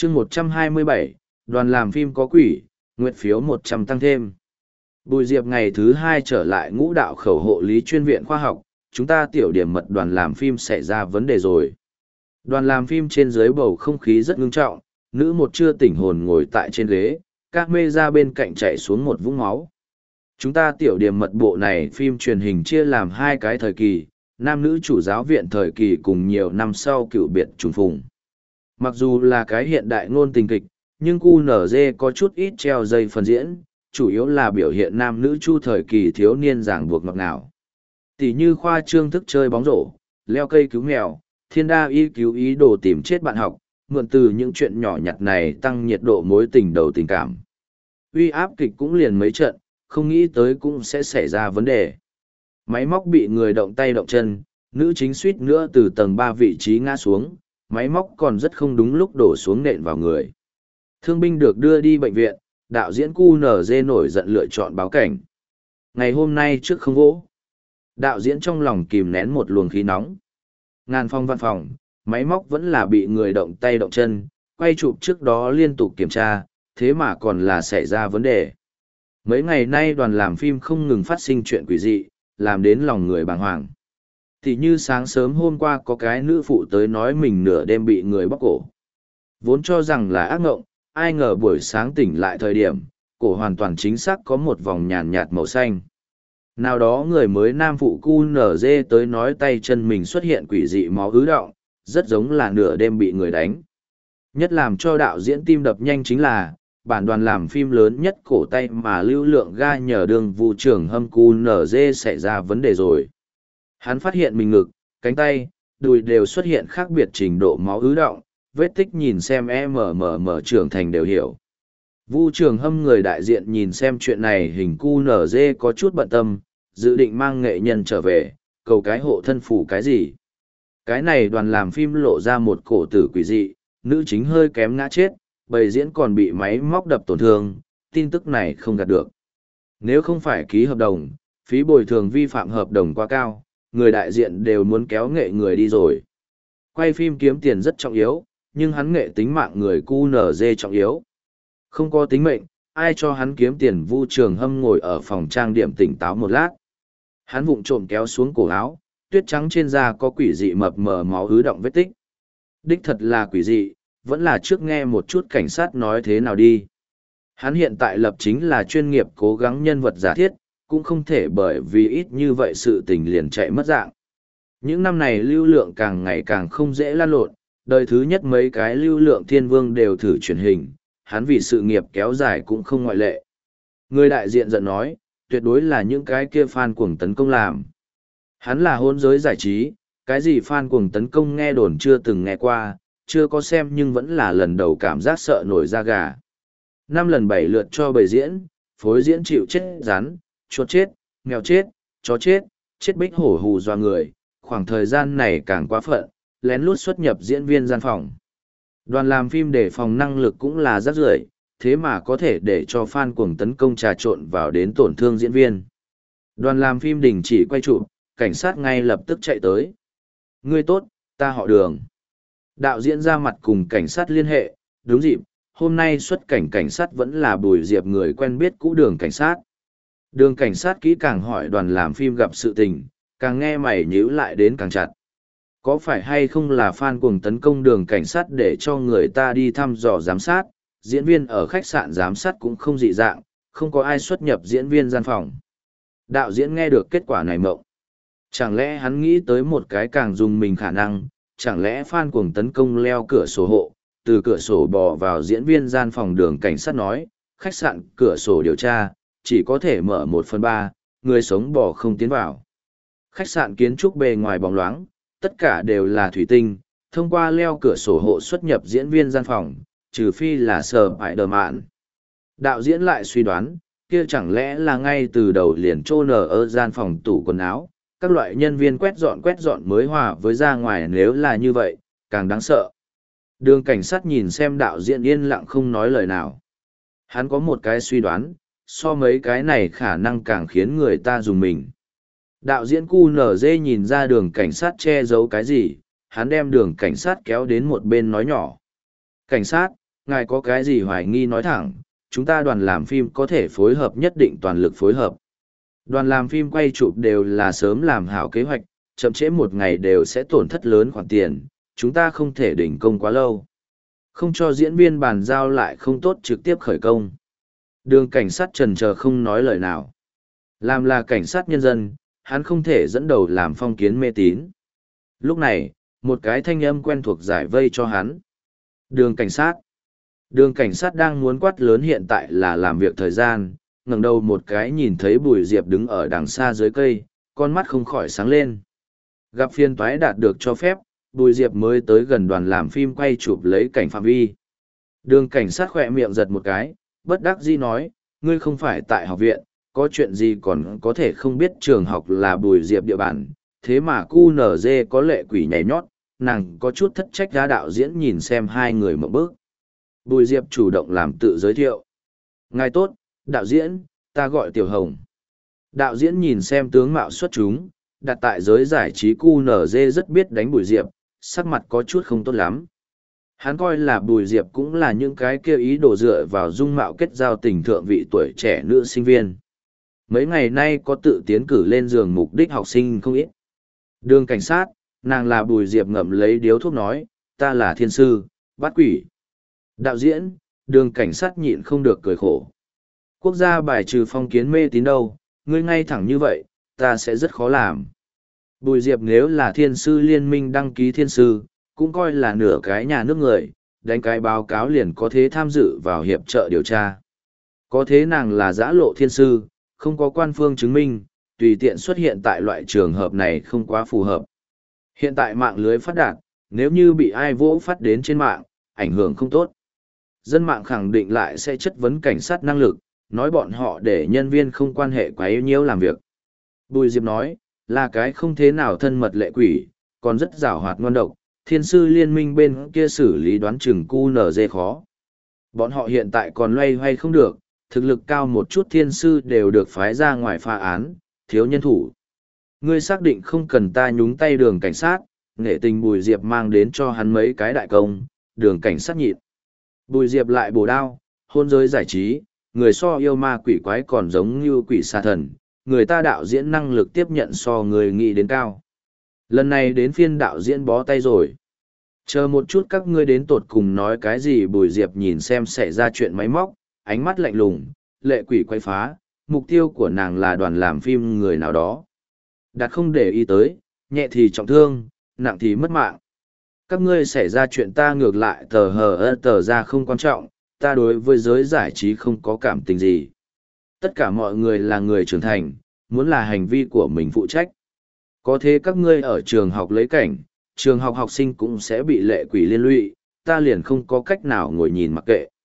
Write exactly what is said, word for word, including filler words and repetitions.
chương một trăm hai mươi bảy, đoàn làm phim có quỷ, nguyện phiếu một trăm tăng thêm. Bùi Diệp ngày thứ hai trở lại ngũ đạo khẩu hộ lý chuyên viện khoa học, chúng ta tiểu điểm mật đoàn làm phim xảy ra vấn đề rồi. Đoàn làm phim trên dưới bầu không khí rất ngưng trọng, nữ một chưa tỉnh hồn ngồi tại trên ghế, các mê ra bên cạnh chạy xuống một vũng máu. Chúng ta tiểu điểm mật bộ này phim truyền hình chia làm hai cái thời kỳ, nam nữ chủ giáo viện thời kỳ cùng nhiều năm sau cựu biệt trùng phùng. Mặc dù là cái hiện đại ngôn tình kịch, nhưng cu nở dê có chút ít treo dây phần diễn, chủ yếu là biểu hiện nam nữ chu thời kỳ thiếu niên ràng buộc ngọt ngào. Tỷ như khoa trương thức chơi bóng rổ, leo cây cứu mèo, thiên đa y cứu ý đồ tìm chết bạn học, mượn từ những chuyện nhỏ nhặt này tăng nhiệt độ mối tình đầu tình cảm. Uy áp kịch cũng liền mấy trận, không nghĩ tới cũng sẽ xảy ra vấn đề. Máy móc bị người động tay động chân, nữ chính suýt nữa từ tầng ba vị trí ngã xuống, máy móc còn rất không đúng lúc đổ xuống nện vào người. Thương binh được đưa đi bệnh viện, đạo diễn cu nở dê nổi giận lựa chọn báo cảnh. Ngày hôm nay trước không vỗ, đạo diễn trong lòng kìm nén một luồng khí nóng. Ngàn phong văn phòng, máy móc vẫn là bị người động tay động chân, quay chụp trước đó liên tục kiểm tra, thế mà còn là xảy ra vấn đề. Mấy ngày nay đoàn làm phim không ngừng phát sinh chuyện quỷ dị, làm đến lòng người bàng hoàng. Thì như sáng sớm hôm qua có cái nữ phụ tới nói mình nửa đêm bị người bóc cổ. Vốn cho rằng là ác ngộng, ai ngờ buổi sáng tỉnh lại thời điểm, cổ hoàn toàn chính xác có một vòng nhàn nhạt màu xanh. Nào đó người mới nam phụ cu nở dê tới nói tay chân mình xuất hiện quỷ dị máu ứ đọng, rất giống là nửa đêm bị người đánh. Nhất làm cho đạo diễn tim đập nhanh chính là, bản đoàn làm phim lớn nhất cổ tay mà lưu lượng ga nhờ đường vụ trưởng hâm cu nở dê xảy ra vấn đề rồi. Hắn phát hiện mình ngực, cánh tay, đùi đều xuất hiện khác biệt trình độ máu ứ đọng, vết tích nhìn xem MMM trưởng thành đều hiểu. Vu Trường Hâm người đại diện nhìn xem chuyện này hình cu nở dê có chút bận tâm, dự định mang nghệ nhân trở về, cầu cái hộ thân phủ cái gì. Cái này đoàn làm phim lộ ra một cổ tử quỷ dị, nữ chính hơi kém ngã chết, bầy diễn còn bị máy móc đập tổn thương, tin tức này không gạt được. Nếu không phải ký hợp đồng, phí bồi thường vi phạm hợp đồng quá cao, người đại diện đều muốn kéo nghệ người đi rồi. Quay phim kiếm tiền rất trọng yếu, nhưng hắn nghệ tính mạng người cu nở dê trọng yếu. Không có tính mệnh, ai cho hắn kiếm tiền. Vu Trường Hâm ngồi ở phòng trang điểm tỉnh táo một lát. Hắn vụng trộm kéo xuống cổ áo, tuyết trắng trên da có quỷ dị mập mờ máu ứ động vết tích. Đích thật là quỷ dị, vẫn là trước nghe một chút cảnh sát nói thế nào đi. Hắn hiện tại lập chính là chuyên nghiệp cố gắng nhân vật giả thiết, cũng không thể bởi vì ít như vậy sự tình liền chạy mất dạng. Những năm này lưu lượng càng ngày càng không dễ lan lộn, đời thứ nhất mấy cái lưu lượng thiên vương đều thử truyền hình, hắn vì sự nghiệp kéo dài cũng không ngoại lệ. Người đại diện giận nói, tuyệt đối là những cái kia fan cuồng tấn công làm. Hắn là hôn giới giải trí, cái gì fan cuồng tấn công nghe đồn chưa từng nghe qua, chưa có xem nhưng vẫn là lần đầu cảm giác sợ nổi da gà. Năm lần bảy lượt cho bầy diễn, phối diễn chịu chết rắn, chuột chết, mèo chết, chó chết, chết bích hổ hù doa người, khoảng thời gian này càng quá phận, lén lút xuất nhập diễn viên gian phòng. Đoàn làm phim để phòng năng lực cũng là rác rưởi, thế mà có thể để cho fan cuồng tấn công trà trộn vào đến tổn thương diễn viên. Đoàn làm phim đình chỉ quay chụp, cảnh sát ngay lập tức chạy tới. Ngươi tốt, ta họ Đường. Đạo diễn ra mặt cùng cảnh sát liên hệ, đúng dịp, hôm nay xuất cảnh cảnh sát vẫn là Bùi Diệp người quen biết cũ Đường cảnh sát. Đường cảnh sát kỹ càng hỏi đoàn làm phim gặp sự tình, càng nghe mày nhíu lại đến càng chặt. Có phải hay không là fan cuồng tấn công Đường cảnh sát để cho người ta đi thăm dò giám sát, diễn viên ở khách sạn giám sát cũng không dị dạng, không có ai xuất nhập diễn viên gian phòng. Đạo diễn nghe được kết quả này mộng. Chẳng lẽ hắn nghĩ tới một cái càng dùng mình khả năng, chẳng lẽ fan cuồng tấn công leo cửa sổ hộ, từ cửa sổ bò vào diễn viên gian phòng. Đường cảnh sát nói, khách sạn cửa sổ điều tra, chỉ có thể mở một phần ba, người sống bò không tiến vào. Khách sạn kiến trúc bề ngoài bóng loáng, tất cả đều là thủy tinh, thông qua leo cửa sổ hộ xuất nhập diễn viên gian phòng, trừ phi là sờ bại đờ mạn. Đạo diễn lại suy đoán, kia chẳng lẽ là ngay từ đầu liền trô nở ở gian phòng tủ quần áo, các loại nhân viên quét dọn quét dọn mới hòa với ra ngoài. Nếu là như vậy, càng đáng sợ. Đường cảnh sát nhìn xem đạo diễn yên lặng không nói lời nào. Hắn có một cái suy đoán, so mấy cái này khả năng càng khiến người ta dùng mình. Đạo diễn cu nở dê nhìn ra đường cảnh sát che giấu cái gì, hắn đem đường cảnh sát kéo đến một bên nói nhỏ. Cảnh sát, ngài có cái gì hoài nghi nói thẳng, chúng ta đoàn làm phim có thể phối hợp nhất định toàn lực phối hợp. Đoàn làm phim quay chụp đều là sớm làm hảo kế hoạch, chậm trễ một ngày đều sẽ tổn thất lớn khoản tiền, chúng ta không thể đình công quá lâu. Không cho diễn viên bàn giao lại không tốt trực tiếp khởi công. Đường cảnh sát trần chờ không nói lời nào. Làm là cảnh sát nhân dân, hắn không thể dẫn đầu làm phong kiến mê tín. Lúc này, một cái thanh âm quen thuộc giải vây cho hắn. Đường cảnh sát. Đường cảnh sát đang muốn quát lớn hiện tại là làm việc thời gian, ngẩng đầu một cái nhìn thấy Bùi Diệp đứng ở đằng xa dưới cây, con mắt không khỏi sáng lên. Gặp phiên toái đạt được cho phép, Bùi Diệp mới tới gần đoàn làm phim quay chụp lấy cảnh phạm vi. Đường cảnh sát khỏe miệng giật một cái, bất đắc dĩ nói, ngươi không phải tại học viện, có chuyện gì còn có thể không biết trường học là Bùi Diệp địa bàn, thế mà cu nở dê có lệ quỷ nhảy nhót, nàng có chút thất trách ra đạo diễn nhìn xem hai người một bước. Bùi Diệp chủ động làm tự giới thiệu. Ngài tốt, đạo diễn, ta gọi Tiểu Hồng. Đạo diễn nhìn xem tướng mạo xuất chúng, đặt tại giới giải trí cu nở dê rất biết đánh Bùi Diệp, sắc mặt có chút không tốt lắm. Hắn coi là Bùi Diệp cũng là những cái kia ý đồ dựa vào dung mạo kết giao tình thượng vị tuổi trẻ nữ sinh viên. Mấy ngày nay có tự tiến cử lên giường mục đích học sinh không ít. Đường cảnh sát, nàng là Bùi Diệp ngậm lấy điếu thuốc nói, ta là thiên sư, bắt quỷ. Đạo diễn, đường cảnh sát nhịn không được cười khổ. Quốc gia bài trừ phong kiến mê tín đâu, ngươi ngay thẳng như vậy, ta sẽ rất khó làm. Bùi Diệp nếu là thiên sư liên minh đăng ký thiên sư, cũng coi là nửa cái nhà nước người, đánh cái báo cáo liền có thế tham dự vào hiệp trợ điều tra. Có thế nàng là giã lộ thiên sư, không có quan phương chứng minh, tùy tiện xuất hiện tại loại trường hợp này không quá phù hợp. Hiện tại mạng lưới phát đạt, nếu như bị ai vỗ phát đến trên mạng, ảnh hưởng không tốt. Dân mạng khẳng định lại sẽ chất vấn cảnh sát năng lực, nói bọn họ để nhân viên không quan hệ quá yếu nhiêu làm việc. Bùi Diệp nói, là cái không thế nào thân mật lệ quỷ, còn rất giảo hoạt ngon độc, thiên sư liên minh bên kia xử lý đoán chừng cu nở dê khó. Bọn họ hiện tại còn loay hoay không được, thực lực cao một chút thiên sư đều được phái ra ngoài pha án, thiếu nhân thủ. Ngươi xác định không cần ta nhúng tay đường cảnh sát, nghệ tình Bùi Diệp mang đến cho hắn mấy cái đại công, đường cảnh sát nhịn. Bùi Diệp lại bổ đao, hôn giới giải trí, người so yêu ma quỷ quái còn giống như quỷ xa thần, người ta đạo diễn năng lực tiếp nhận so người nghĩ đến cao. Lần này đến phiên đạo diễn bó tay rồi. Chờ một chút các ngươi đến tột cùng nói cái gì. Bùi Diệp nhìn xem xảy ra chuyện máy móc, ánh mắt lạnh lùng, lệ quỷ quay phá, mục tiêu của nàng là đoàn làm phim người nào đó. Đặt không để ý tới, nhẹ thì trọng thương, nặng thì mất mạng. Các ngươi xảy ra chuyện ta ngược lại tờ hờ ơ tờ ra không quan trọng, ta đối với giới giải trí không có cảm tình gì. Tất cả mọi người là người trưởng thành, muốn là hành vi của mình phụ trách. Có thế các ngươi ở trường học lấy cảnh, trường học học sinh cũng sẽ bị lệ quỷ liên lụy, ta liền không có cách nào ngồi nhìn mặc kệ.